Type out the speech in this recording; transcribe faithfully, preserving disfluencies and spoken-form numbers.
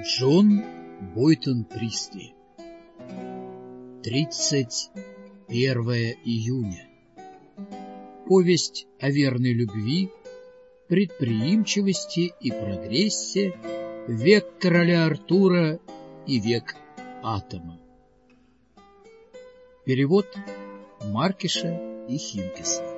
Джон Бойтон Присли. тридцать первое июня. Повесть о верной любви, предприимчивости и прогрессе, век короля Артура и век атома. Перевод Маркиша и Хинкеса.